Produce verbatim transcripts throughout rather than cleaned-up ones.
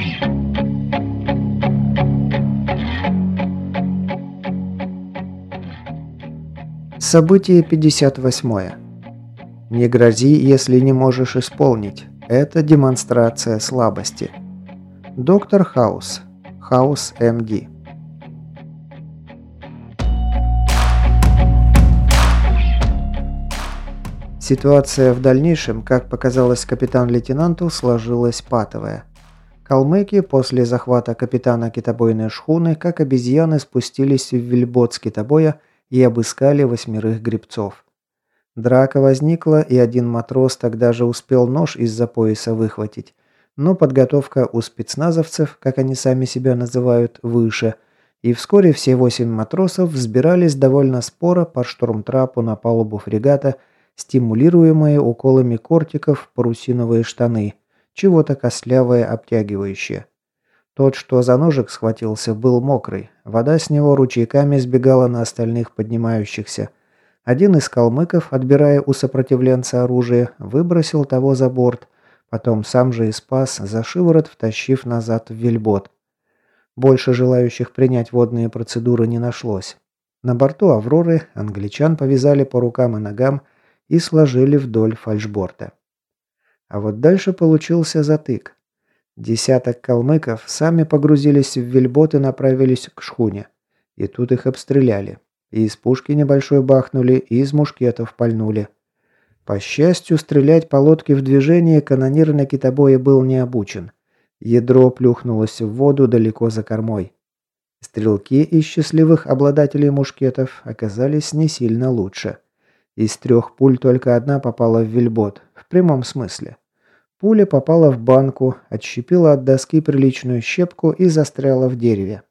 Событие пятьдесят восьмое. Не грози, если не можешь исполнить. Это демонстрация слабости. Доктор Хаус. Хаус эм ди. Ситуация в дальнейшем, как показалось капитан-лейтенанту, сложилась патовая. Калмыки после захвата капитана китобойной шхуны, как обезьяны, спустились в вельбот с китобоя и обыскали восьмерых гребцов. Драка возникла, и один матрос тогда же успел нож из-за пояса выхватить. Но подготовка у спецназовцев, как они сами себя называют, выше, и вскоре все восемь матросов взбирались довольно споро по штурмтрапу на палубу фрегата, стимулируемые уколами кортиков в парусиновые штаны, чего-то костлявое обтягивающее. Тот, что за ножик схватился, был мокрый, вода с него ручейками сбегала на остальных поднимающихся. Один из калмыков, отбирая у сопротивленца оружие, выбросил того за борт, потом сам же и спас, за шиворот втащив назад в вельбот. Больше желающих принять водные процедуры не нашлось. На борту «Авроры» англичан повязали по рукам и ногам и сложили вдоль фальшборта. А вот дальше получился затык. Десяток калмыков сами погрузились в вельбот и направились к шхуне. И тут их обстреляли. И из пушки небольшой бахнули, и из мушкетов пальнули. По счастью, стрелять по лодке в движении канонир на китобое был не обучен. Ядро плюхнулось в воду далеко за кормой. Стрелки из счастливых обладателей мушкетов оказались не сильно лучше. Из трех пуль только одна попала в вельбот, в прямом смысле. Пуля попала в банку, отщепила от доски приличную щепку и застряла в дереве.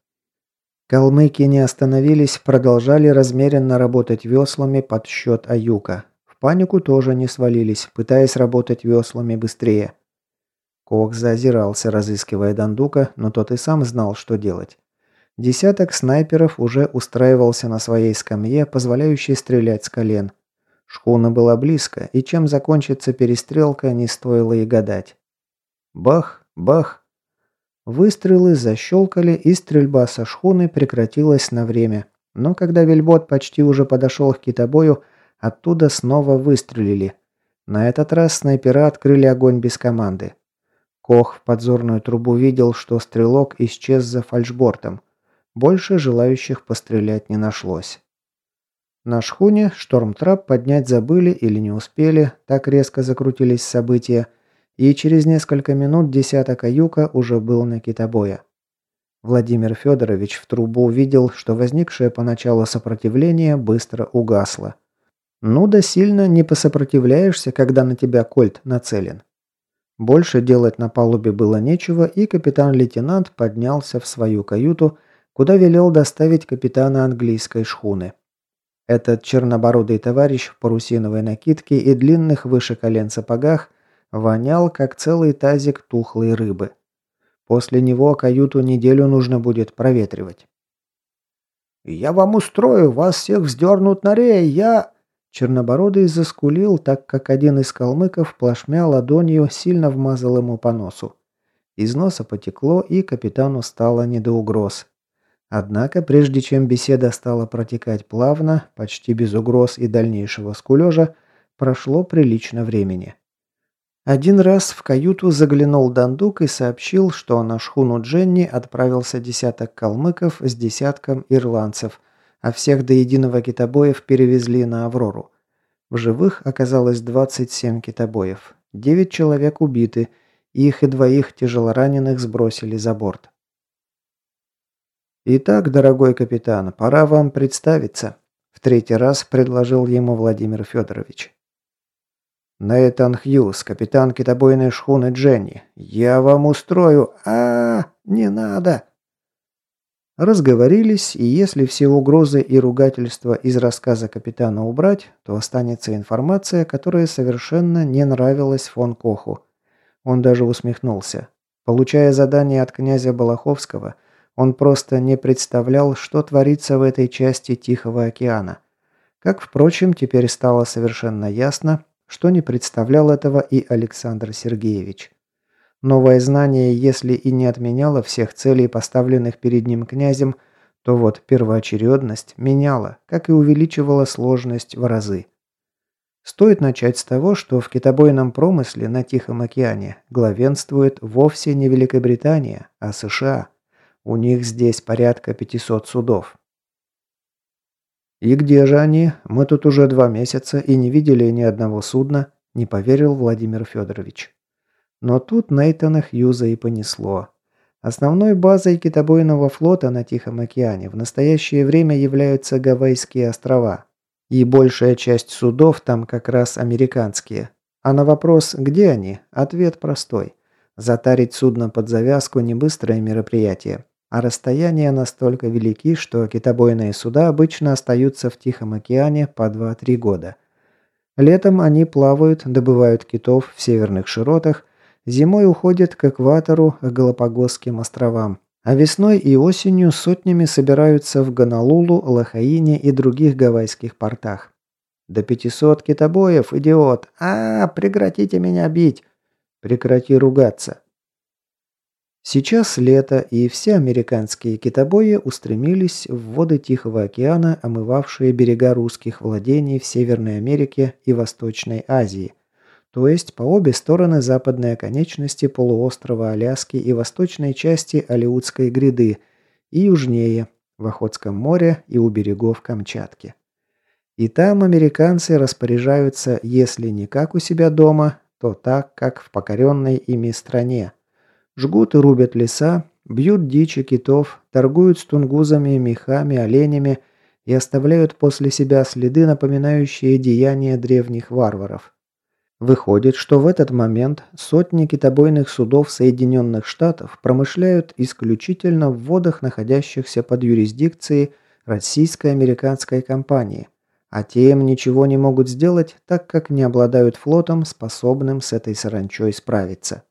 Калмыки не остановились, продолжали размеренно работать веслами под счет Аюка. В панику тоже не свалились, пытаясь работать веслами быстрее. Кох заозирался, разыскивая Дандука, но тот и сам знал, что делать. Десяток снайперов уже устраивался на своей скамье, позволяющей стрелять с колен. Шхуна была близко, и чем закончится перестрелка, не стоило и гадать. Бах, бах. Выстрелы защелкали, и стрельба со шхуны прекратилась на время. Но когда вельбот почти уже подошел к китобою, оттуда снова выстрелили. На этот раз снайпера открыли огонь без команды. Кох в подзорную трубу видел, что стрелок исчез за фальшбортом. Больше желающих пострелять не нашлось. На шхуне штормтрап поднять забыли или не успели, так резко закрутились события, и через несколько минут десяток Аюка уже был на китобое. Владимир Федорович в трубу увидел, что возникшее поначалу сопротивление быстро угасло. Ну да сильно не посопротивляешься, когда на тебя кольт нацелен. Больше делать на палубе было нечего, и капитан-лейтенант поднялся в свою каюту, куда велел доставить капитана английской шхуны. Этот чернобородый товарищ в парусиновой накидке и длинных выше колен сапогах вонял, как целый тазик тухлой рыбы. После него каюту неделю нужно будет проветривать. «Я вам устрою, вас всех вздернут на рей, я...» Чернобородый заскулил, так как один из калмыков плашмя ладонью сильно вмазал ему по носу. Из носа потекло, и капитану стало не до угроз. Однако, прежде чем беседа стала протекать плавно, почти без угроз и дальнейшего скулежа, прошло прилично времени. Один раз в каюту заглянул Дандук и сообщил, что на шхуну Дженни отправился десяток калмыков с десятком ирландцев, а всех до единого китобоев перевезли на «Аврору». В живых оказалось двадцать семь китобоев, девять человек убиты, их и двоих тяжелораненых сбросили за борт. «Итак, дорогой капитан, пора вам представиться», – в третий раз предложил ему Владимир Федорович. «Нейтан Хьюз, капитан китобойной шхуны Дженни. Я вам устрою... а, -а, -а не надо!» Разговорились, и если все угрозы и ругательства из рассказа капитана убрать, то останется информация, которая совершенно не нравилась фон Коху. Он даже усмехнулся. Получая задание от князя Балаховского, он просто не представлял, что творится в этой части Тихого океана. Как, впрочем, теперь стало совершенно ясно, что не представлял этого и Александр Сергеевич. Новое знание, если и не отменяло всех целей, поставленных перед ним князем, то вот первоочередность меняла, как и увеличивала сложность в разы. Стоит начать с того, что в китобойном промысле на Тихом океане главенствует вовсе не Великобритания, а США. У них здесь порядка пятисот судов. «И где же они? Мы тут уже два месяца и не видели ни одного судна», – не поверил Владимир Федорович. Но тут Нейтана Хьюза и понесло. Основной базой китобойного флота на Тихом океане в настоящее время являются Гавайские острова. И большая часть судов там как раз американские. А на вопрос «где они?» ответ простой. Затарить судно под завязку – не быстрое мероприятие. А расстояния настолько велики, что китобойные суда обычно остаются в Тихом океане по два-три года. Летом они плавают, добывают китов в северных широтах, зимой уходят к экватору, к Галапагосским островам, а весной и осенью сотнями собираются в Гонолулу, Лохаине и других гавайских портах. До пятисот китобоев, идиот! А, прекратите меня бить! Прекрати ругаться! Сейчас лето, и все американские китобои устремились в воды Тихого океана, омывавшие берега русских владений в Северной Америке и Восточной Азии, то есть по обе стороны западной оконечности полуострова Аляски и восточной части Алеутской гряды, и южнее, в Охотском море и у берегов Камчатки. И там американцы распоряжаются, если не как у себя дома, то так, как в покоренной ими стране. Жгут и рубят леса, бьют дичь и китов, торгуют с тунгузами, мехами, оленями и оставляют после себя следы, напоминающие деяния древних варваров. Выходит, что в этот момент сотни китобойных судов Соединенных Штатов промышляют исключительно в водах, находящихся под юрисдикцией российско-американской компании, а те им ничего не могут сделать, так как не обладают флотом, способным с этой саранчой справиться.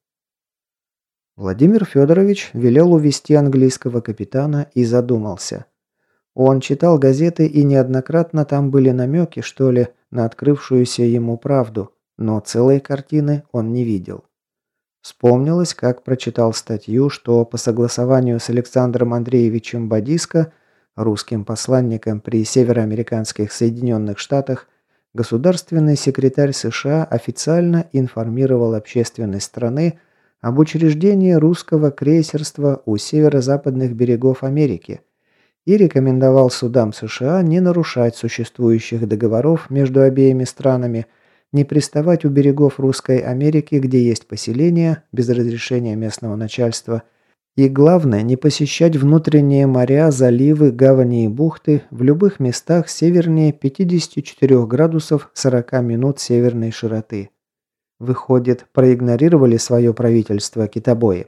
Владимир Федорович велел увести английского капитана и задумался. Он читал газеты, и неоднократно там были намеки, что ли, на открывшуюся ему правду, но целой картины он не видел. Вспомнилось, как прочитал статью, что по согласованию с Александром Андреевичем Бодиско, русским посланником при североамериканских Соединенных Штатах, государственный секретарь США официально информировал общественность страны об учреждении русского крейсерства у северо-западных берегов Америки и рекомендовал судам США не нарушать существующих договоров между обеими странами, не приставать у берегов Русской Америки, где есть поселения, без разрешения местного начальства, и, главное, не посещать внутренние моря, заливы, гавани и бухты в любых местах севернее пятидесяти четырёх градусов сорока минут северной широты. Выходит, проигнорировали свое правительство китобои.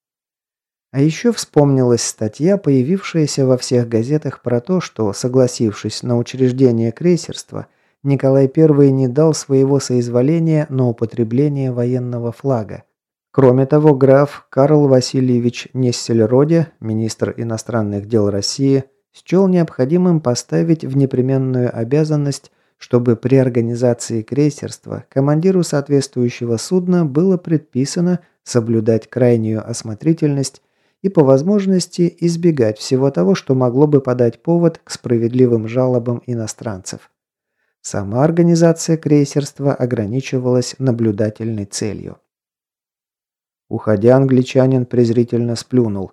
А еще вспомнилась статья, появившаяся во всех газетах про то, что, согласившись на учреждение крейсерства, Николай Первый не дал своего соизволения на употребление военного флага. Кроме того, граф Карл Васильевич Нессельроде, министр иностранных дел России, счел необходимым поставить в непременную обязанность, чтобы при организации крейсерства командиру соответствующего судна было предписано соблюдать крайнюю осмотрительность и по возможности избегать всего того, что могло бы подать повод к справедливым жалобам иностранцев. Сама организация крейсерства ограничивалась наблюдательной целью. Уходя, англичанин презрительно сплюнул.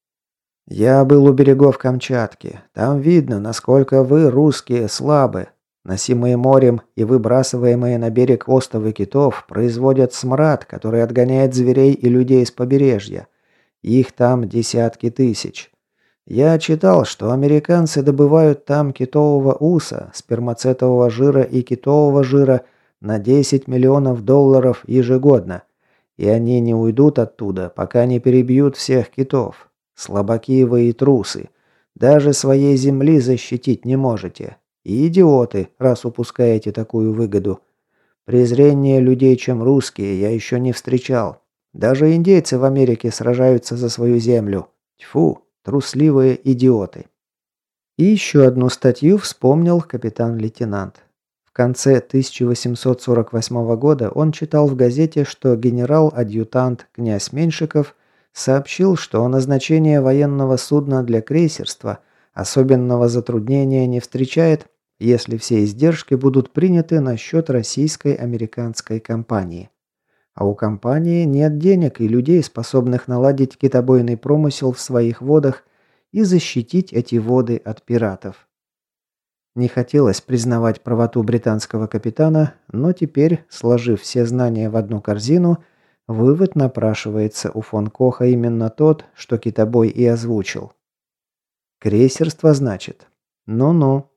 «Я был у берегов Камчатки. Там видно, насколько вы, русские, слабы. Носимые морем и выбрасываемые на берег остовы китов производят смрад, который отгоняет зверей и людей с побережья. Их там десятки тысяч. Я читал, что американцы добывают там китового уса, спермацетового жира и китового жира на десять миллионов долларов ежегодно. И они не уйдут оттуда, пока не перебьют всех китов. Слабаки вы и трусы. Даже своей земли защитить не можете. И идиоты, раз упускаете такую выгоду. Презрение людей, чем русские, я еще не встречал. Даже индейцы в Америке сражаются за свою землю. Тьфу, трусливые идиоты». И еще одну статью вспомнил капитан-лейтенант. В конце тысяча восемьсот сорок восьмого года он читал в газете, что генерал-адъютант князь Меньшиков сообщил, что назначение военного судна для крейсерства особенного затруднения не встречает, если все издержки будут приняты на счет российской американской компании. А у компании нет денег и людей, способных наладить китобойный промысел в своих водах и защитить эти воды от пиратов. Не хотелось признавать правоту британского капитана, но теперь, сложив все знания в одну корзину, вывод напрашивается у фон Коха именно тот, что китобой и озвучил. Крейсерство, значит? Ну-ну.